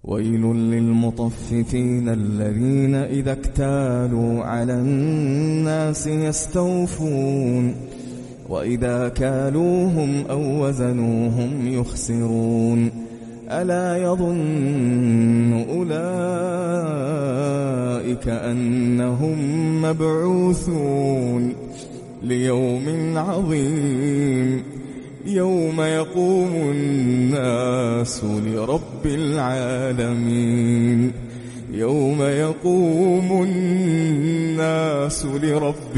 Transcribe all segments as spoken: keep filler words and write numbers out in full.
ويل للمطففين الذين إذا اكتالوا على الناس يستوفون وإذا كالوهم أو وزنوهم يخسرون ألا يظن أولئك أنهم مبعوثون ليوم عظيم يوم يقوم الناس لرب العالمين يوم يقوم الناس لرب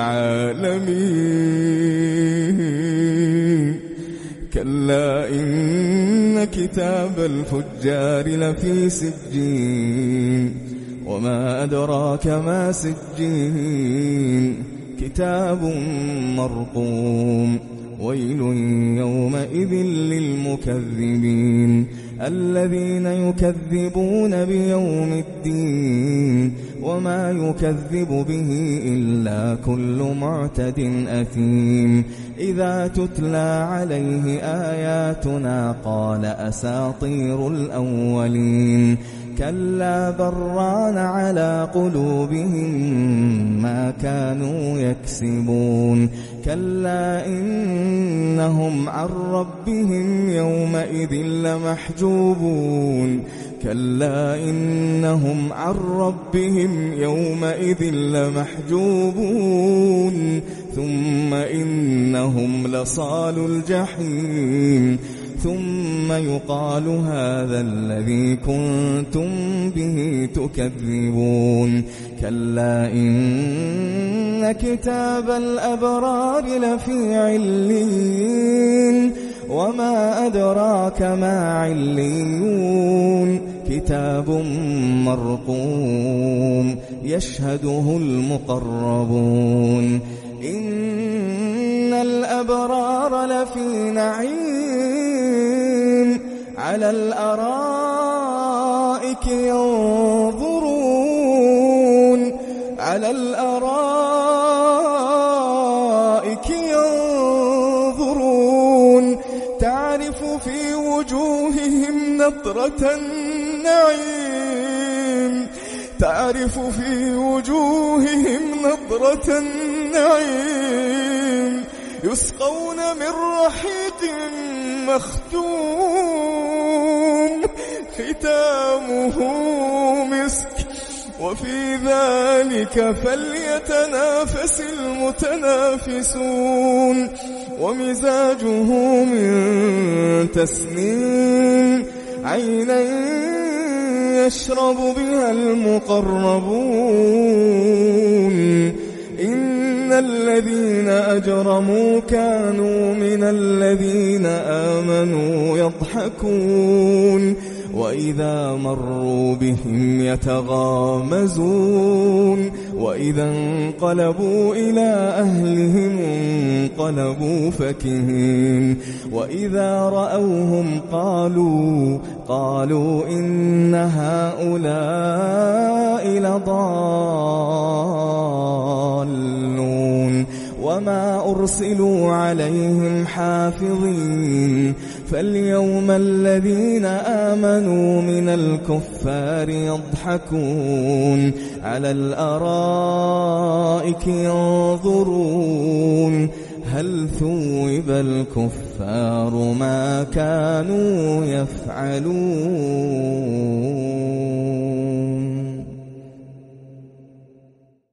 العالمين كلا إن كتاب الفجار لفي سجين وما أدراك ما سجين كتاب مرقوم ويل يومئذ للمكذبين الذين يكذبون بيوم الدين وما يكذب به إلا كل معتد أثيم إذا تتلى عليه آياتنا قال أساطير الأولين كلا بران على قلوبهم ما كانوا يكسبون كلا إنهم عن ربهم يومئذ لمحجوبون كلا إنهم عن ربهم يومئذ لمحجوبون ثم إنهم لصالو الجحيم ثم يقال هذا الذي كنتم به تكذبون كلا إن كتاب الأبرار لفي عليين وما أدراك ما عليون كتاب مرقوم يشهده المقربون إن الأبرار لفي نعيم على الأرائك ينظرون على الأرائك ينظرون تعرف في وجوههم نضرة النعيم تعرف في وجوههم نضرة النعيم يسقون من رحيق مختوم ختامه مسك وفي ذلك فليتنافس المتنافسون ومزاجه من تسنيم عينا يشرب بها المقربون إن الذين أجرموا كانوا من الذين آمنوا يضحكون وإذا مروا بهم يتغامزون وإذا انقلبوا إلى أهلهم انقلبوا فكهين وإذا رأوهم قالوا قالوا إن هؤلاء لضالون وما أرسلوا عليهم حافظين فاليوم الذين آمنوا من الكفار يضحكون على الأرائك ينظرون هل ثوب الكفار ما كانوا يفعلون.